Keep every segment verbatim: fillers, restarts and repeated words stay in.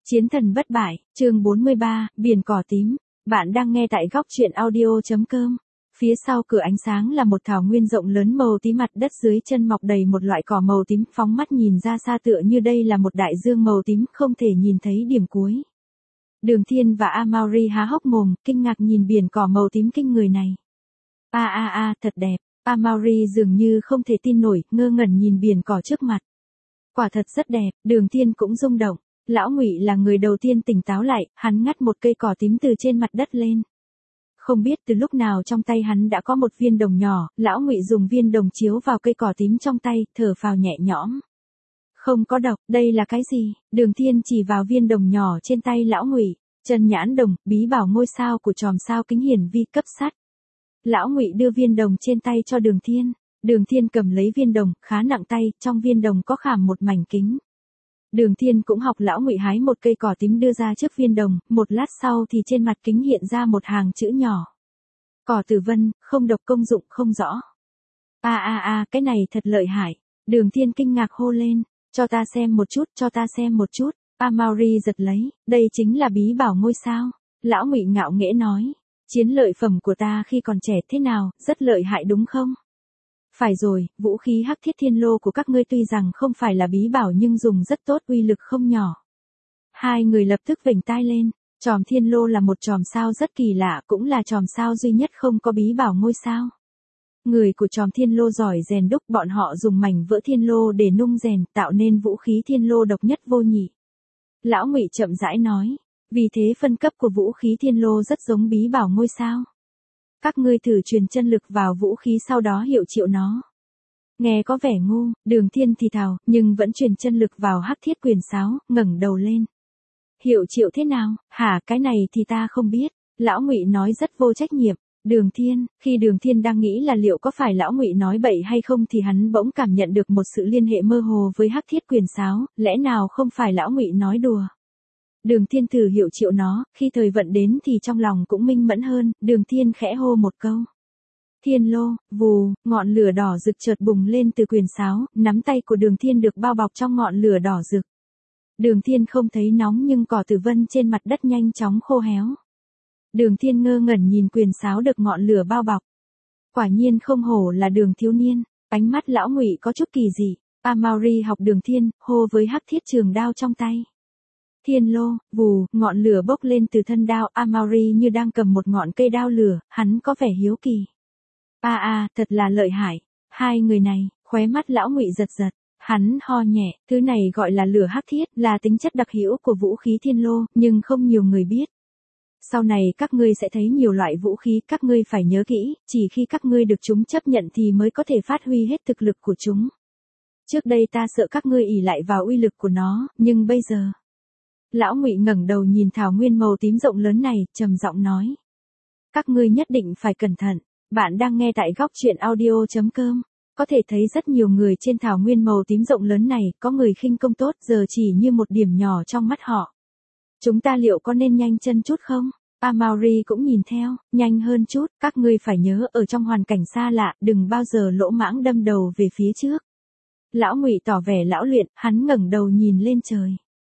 Chiến thần bất bại, chương bốn mươi ba, biển cỏ tím. Bạn đang nghe tại góc truyện audio.com. Phía sau cửa ánh sáng là một thảo nguyên rộng lớn màu tím, mặt đất dưới chân mọc đầy một loại cỏ màu tím, phóng mắt nhìn ra xa tựa như đây là một đại dương màu tím, không thể nhìn thấy điểm cuối. Đường Thiên và Amauri há hốc mồm, kinh ngạc nhìn biển cỏ màu tím kinh người này. A a a, thật đẹp. Amauri dường như không thể tin nổi, ngơ ngẩn nhìn biển cỏ trước mặt. Quả thật rất đẹp. Đường Thiên cũng rung động. Lão Ngụy là người đầu tiên tỉnh táo lại, hắn ngắt một cây cỏ tím từ trên mặt đất lên. Không biết từ lúc nào trong tay hắn đã có một viên đồng nhỏ, Lão Ngụy dùng viên đồng chiếu vào cây cỏ tím trong tay, thở phào nhẹ nhõm. Không có độc, đây là cái gì? Đường Thiên chỉ vào viên đồng nhỏ trên tay Lão Ngụy, chân nhãn đồng, bí bảo ngôi sao của chòm sao kính hiển vi cấp sắt. Lão Ngụy đưa viên đồng trên tay cho Đường Thiên. Đường Thiên cầm lấy viên đồng, khá nặng tay, trong viên đồng có khảm một mảnh kính. Đường Thiên cũng học Lão Ngụy hái một cây cỏ tím đưa ra trước viên đồng, một lát sau thì trên mặt kính hiện ra một hàng chữ nhỏ. Cỏ tử vân, không độc, công dụng không rõ. A a a, cái này thật lợi hại. Đường Thiên kinh ngạc hô lên, cho ta xem một chút, cho ta xem một chút. Amauri giật lấy, đây chính là bí bảo ngôi sao. Lão Ngụy ngạo nghễ nói, chiến lợi phẩm của ta khi còn trẻ thế nào, rất lợi hại đúng không? Phải rồi, vũ khí hắc thiết thiên lô của các ngươi tuy rằng không phải là bí bảo nhưng dùng rất tốt, uy lực không nhỏ. Hai người lập tức vểnh tai lên, chòm thiên lô là một chòm sao rất kỳ lạ, cũng là chòm sao duy nhất không có bí bảo ngôi sao. Người của chòm thiên lô giỏi rèn đúc, bọn họ dùng mảnh vỡ thiên lô để nung rèn, tạo nên vũ khí thiên lô độc nhất vô nhị. Lão Ngụy chậm rãi nói, vì thế phân cấp của vũ khí thiên lô rất giống bí bảo ngôi sao. Các ngươi thử truyền chân lực vào vũ khí sau đó hiệu triệu nó. Nghe có vẻ ngu, Đường Thiên thì thào, nhưng vẫn truyền chân lực vào hắc thiết quyền sáo, ngẩng đầu lên. Hiệu triệu thế nào? Hả, cái này thì ta không biết. Lão Ngụy nói rất vô trách nhiệm. Đường Thiên, khi Đường Thiên đang nghĩ là liệu có phải Lão Ngụy nói bậy hay không thì hắn bỗng cảm nhận được một sự liên hệ mơ hồ với hắc thiết quyền sáo, lẽ nào không phải Lão Ngụy nói đùa. Đường Thiên thử hiệu triệu nó, khi thời vận đến thì trong lòng cũng minh mẫn hơn, Đường Thiên khẽ hô một câu. Thiên lô, vù, ngọn lửa đỏ rực chợt bùng lên từ quyền sáo, nắm tay của Đường Thiên được bao bọc trong ngọn lửa đỏ rực. Đường Thiên không thấy nóng nhưng cỏ tử vân trên mặt đất nhanh chóng khô héo. Đường Thiên ngơ ngẩn nhìn quyền sáo được ngọn lửa bao bọc. Quả nhiên không hổ là Đường thiếu niên, ánh mắt Lão Ngụy có chút kỳ dị. Amauri học Đường Thiên, hô với hắc thiết trường đao trong tay. Thiên lô, vù, ngọn lửa bốc lên từ thân đao, Amauri như đang cầm một ngọn cây đao lửa, hắn có vẻ hiếu kỳ. A a, thật là lợi hại. Hai người này, khóe mắt Lão Ngụy giật giật, hắn ho nhẹ, thứ này gọi là lửa hắc thiết, là tính chất đặc hữu của vũ khí thiên lô, nhưng không nhiều người biết. Sau này các ngươi sẽ thấy nhiều loại vũ khí, các ngươi phải nhớ kỹ, chỉ khi các ngươi được chúng chấp nhận thì mới có thể phát huy hết thực lực của chúng. Trước đây ta sợ các ngươi ỷ lại vào uy lực của nó, nhưng bây giờ... Lão Ngụy ngẩng đầu nhìn thảo nguyên màu tím rộng lớn này, trầm giọng nói. Các ngươi nhất định phải cẩn thận. Bạn đang nghe tại góc truyện audio.com. Có thể thấy rất nhiều người trên thảo nguyên màu tím rộng lớn này, có người khinh công tốt giờ chỉ như một điểm nhỏ trong mắt họ. Chúng ta liệu có nên nhanh chân chút không? Amauri cũng nhìn theo, nhanh hơn chút, các ngươi phải nhớ ở trong hoàn cảnh xa lạ, đừng bao giờ lỗ mãng đâm đầu về phía trước. Lão Ngụy tỏ vẻ lão luyện, hắn ngẩng đầu nhìn lên trời.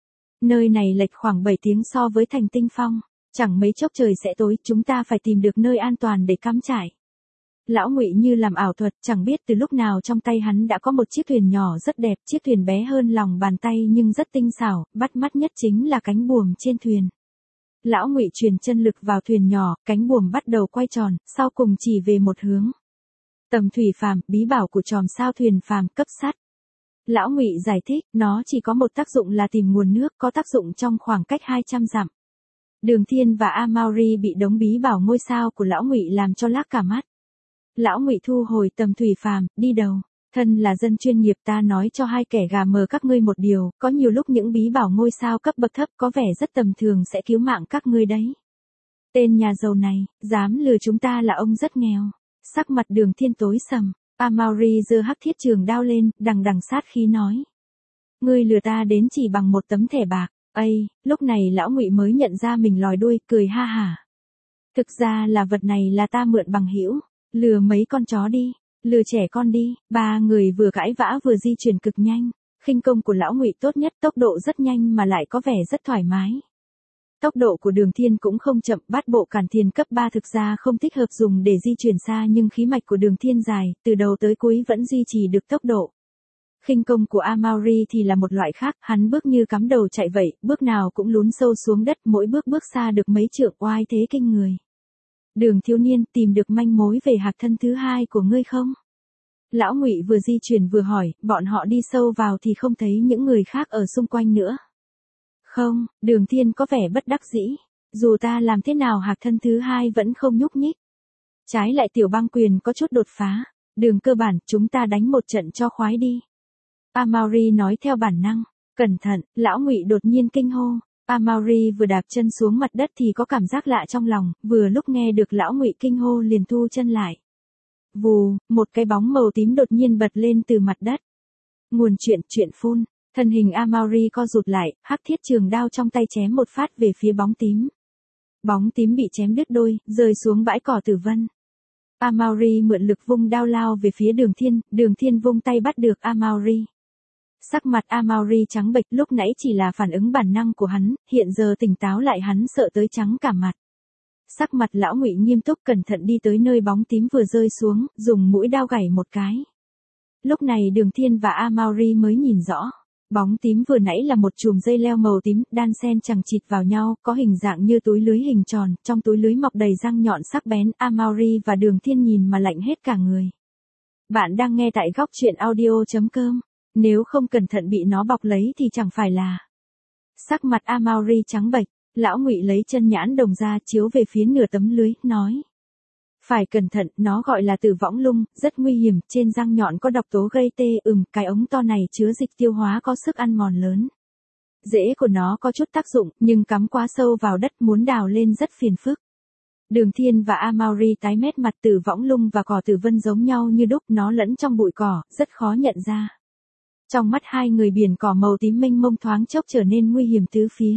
Nơi này lệch khoảng bảy tiếng so với thành Tinh Phong, chẳng mấy chốc trời sẽ tối, chúng ta phải tìm được nơi an toàn để cắm trại. Lão Ngụy như làm ảo thuật, chẳng biết từ lúc nào trong tay hắn đã có một chiếc thuyền nhỏ rất đẹp, chiếc thuyền bé hơn lòng bàn tay nhưng rất tinh xảo, bắt mắt nhất chính là cánh buồm trên thuyền. Lão Ngụy truyền chân lực vào thuyền nhỏ, cánh buồm bắt đầu quay tròn, sau cùng chỉ về một hướng. Tầm thủy phàm, bí bảo của chòm sao thuyền phàm cấp sắt. Lão Ngụy giải thích, nó chỉ có một tác dụng là tìm nguồn nước, có tác dụng trong khoảng cách hai trăm dặm. Đường Thiên và Amauri bị đống bí bảo ngôi sao của Lão Ngụy làm cho lác cả mắt. Lão Ngụy thu hồi tầm thủy phàm, đi đầu. Thân là dân chuyên nghiệp, ta nói cho hai kẻ gà mờ các ngươi một điều, có nhiều lúc những bí bảo ngôi sao cấp bậc thấp có vẻ rất tầm thường sẽ cứu mạng các ngươi đấy. Tên nhà giàu này, dám lừa chúng ta là ông rất nghèo. Sắc mặt Đường Thiên tối sầm. Amauri giơ hắc thiết trường đao lên, đằng đằng sát khí nói. Ngươi lừa ta đến chỉ bằng một tấm thẻ bạc. Ây, lúc này Lão Ngụy mới nhận ra mình lòi đuôi, cười ha hả. Thực ra là vật này là ta mượn bằng hữu, lừa mấy con chó đi, lừa trẻ con đi. Ba người vừa cãi vã vừa di chuyển cực nhanh. Khinh công của lão Ngụy tốt nhất, tốc độ rất nhanh mà lại có vẻ rất thoải mái. Tốc độ của Đường Thiên cũng không chậm, bát bộ càn thiền cấp ba thực ra không thích hợp dùng để di chuyển xa nhưng khí mạch của Đường Thiên dài, từ đầu tới cuối vẫn duy trì được tốc độ. Khinh công của Amauri thì là một loại khác, hắn bước như cắm đầu chạy vậy, bước nào cũng lún sâu xuống đất, mỗi bước bước xa được mấy trượng, oai thế kinh người. Đường thiếu niên, tìm được manh mối về hạc thân thứ hai của ngươi không? Lão Ngụy vừa di chuyển vừa hỏi, bọn họ đi sâu vào thì không thấy những người khác ở xung quanh nữa. Không, Đường Thiên có vẻ bất đắc dĩ. Dù ta làm thế nào hạc thân thứ hai vẫn không nhúc nhích. Trái lại Tiểu Băng Quyền có chút đột phá. Đường cơ bản, chúng ta đánh một trận cho khoái đi. Amauri nói theo bản năng. Cẩn thận, lão Ngụy đột nhiên kinh hô. Amauri vừa đạp chân xuống mặt đất thì có cảm giác lạ trong lòng, vừa lúc nghe được lão Ngụy kinh hô liền thu chân lại. Vù, một cái bóng màu tím đột nhiên bật lên từ mặt đất. Nguồn chuyện, chuyện phun. Thân hình Amauri co rụt lại, hắc thiết trường đao trong tay chém một phát về phía bóng tím. Bóng tím bị chém đứt đôi, rơi xuống bãi cỏ tử vân. Amauri mượn lực vung đao lao về phía Đường Thiên, Đường Thiên vung tay bắt được Amauri. Sắc mặt Amauri trắng bệch, lúc nãy chỉ là phản ứng bản năng của hắn, hiện giờ tỉnh táo lại hắn sợ tới trắng cả mặt. Sắc mặt lão Ngụy nghiêm túc cẩn thận đi tới nơi bóng tím vừa rơi xuống, dùng mũi đao gảy một cái. Lúc này Đường Thiên và Amauri mới nhìn rõ. Bóng tím vừa nãy là một chùm dây leo màu tím, đan xen chằng chịt vào nhau, có hình dạng như túi lưới hình tròn, trong túi lưới mọc đầy răng nhọn sắc bén, Amauri và Đường Thiên nhìn mà lạnh hết cả người. Bạn đang nghe tại góc truyện audio chấm com, nếu không cẩn thận bị nó bọc lấy thì chẳng phải là. Sắc mặt Amauri trắng bệch, lão Ngụy lấy chân nhãn đồng ra chiếu về phía nửa tấm lưới, nói. Phải cẩn thận, nó gọi là Tử Võng Lung, rất nguy hiểm, trên răng nhọn có độc tố gây tê, ừm, cái ống to này chứa dịch tiêu hóa có sức ăn mòn lớn. Rễ của nó có chút tác dụng, nhưng cắm quá sâu vào đất muốn đào lên rất phiền phức. Đường Thiên và Amauri tái mét mặt, Tử Võng Lung và cỏ tử vân giống nhau như đúc, nó lẫn trong bụi cỏ, rất khó nhận ra. Trong mắt hai người biển cỏ màu tím mênh mông thoáng chốc trở nên nguy hiểm tứ phía.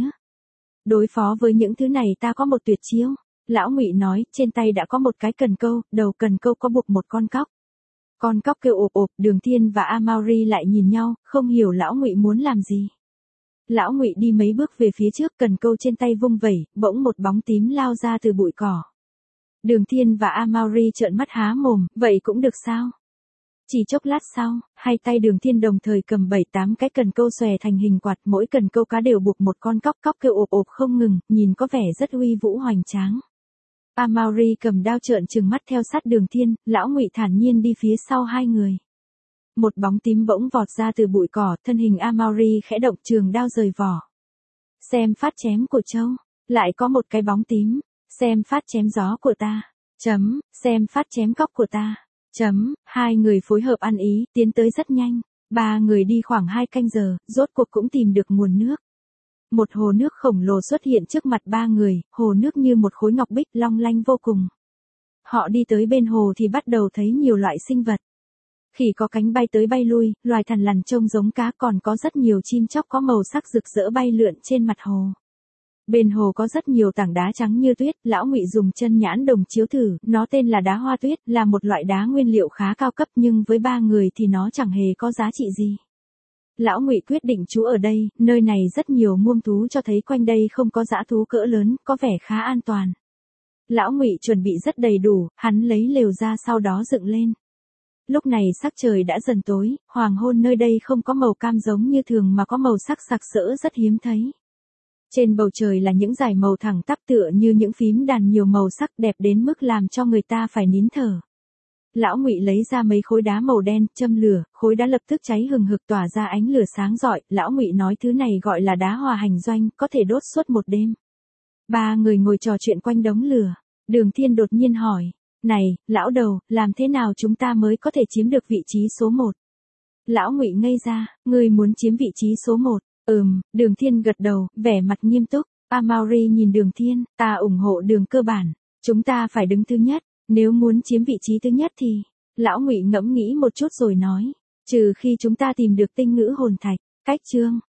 Đối phó với những thứ này ta có một tuyệt chiêu. Lão Ngụy nói, trên tay đã có một cái cần câu, đầu cần câu có buộc một con cóc. Con cóc kêu ộp ộp, Đường Thiên và Amauri lại nhìn nhau, không hiểu lão Ngụy muốn làm gì. Lão Ngụy đi mấy bước về phía trước, cần câu trên tay vung vẩy, bỗng một bóng tím lao ra từ bụi cỏ. Đường Thiên và Amauri trợn mắt há mồm, vậy cũng được sao? Chỉ chốc lát sau, hai tay Đường Thiên đồng thời cầm bảy tám cái cần câu xòe thành hình quạt, mỗi cần câu cá đều buộc một con cóc, cóc kêu ộp ộp không ngừng, nhìn có vẻ rất uy vũ hoành tráng. Amauri cầm đao trợn trừng mắt theo sát Đường Thiên, lão Ngụy thản nhiên đi phía sau hai người. Một bóng tím bỗng vọt ra từ bụi cỏ, thân hình Amauri khẽ động, trường đao rời vỏ. Xem phát chém của Châu, lại có một cái bóng tím, xem phát chém gió của ta, chấm, xem phát chém cóc của ta, chấm, hai người phối hợp ăn ý, tiến tới rất nhanh, ba người đi khoảng hai canh giờ, rốt cuộc cũng tìm được nguồn nước. Một hồ nước khổng lồ xuất hiện trước mặt ba người, hồ nước như một khối ngọc bích long lanh vô cùng. Họ đi tới bên hồ thì bắt đầu thấy nhiều loại sinh vật. Khỉ có cánh bay tới bay lui, loài thằn lằn trông giống cá, còn có rất nhiều chim chóc có màu sắc rực rỡ bay lượn trên mặt hồ. Bên hồ có rất nhiều tảng đá trắng như tuyết, lão Ngụy dùng chân nhãn đồng chiếu thử, nó tên là đá hoa tuyết, là một loại đá nguyên liệu khá cao cấp nhưng với ba người thì nó chẳng hề có giá trị gì. Lão Ngụy quyết định trú ở đây, nơi này rất nhiều muông thú cho thấy quanh đây không có dã thú cỡ lớn, có vẻ khá an toàn. Lão Ngụy chuẩn bị rất đầy đủ, hắn lấy lều ra sau đó dựng lên. Lúc này sắc trời đã dần tối, hoàng hôn nơi đây không có màu cam giống như thường mà có màu sắc sặc sỡ rất hiếm thấy. Trên bầu trời là những dải màu thẳng tắp tựa như những phím đàn nhiều màu sắc đẹp đến mức làm cho người ta phải nín thở. Lão Ngụy lấy ra mấy khối đá màu đen, châm lửa, khối đá lập tức cháy hừng hực tỏa ra ánh lửa sáng rọi, lão Ngụy nói thứ này gọi là đá hòa hành doanh, có thể đốt suốt một đêm. Ba người ngồi trò chuyện quanh đống lửa, Đường Thiên đột nhiên hỏi, này, lão đầu, làm thế nào chúng ta mới có thể chiếm được vị trí số một? Lão Ngụy ngây ra, ngươi muốn chiếm vị trí số một? Ừm, Đường Thiên gật đầu, vẻ mặt nghiêm túc. Amauri nhìn Đường Thiên, ta ủng hộ Đường cơ bản, chúng ta phải đứng thứ nhất, nếu muốn chiếm vị trí thứ nhất thì, lão Ngụy ngẫm nghĩ một chút rồi nói, trừ khi chúng ta tìm được tinh ngữ hồn thạch. Cách chương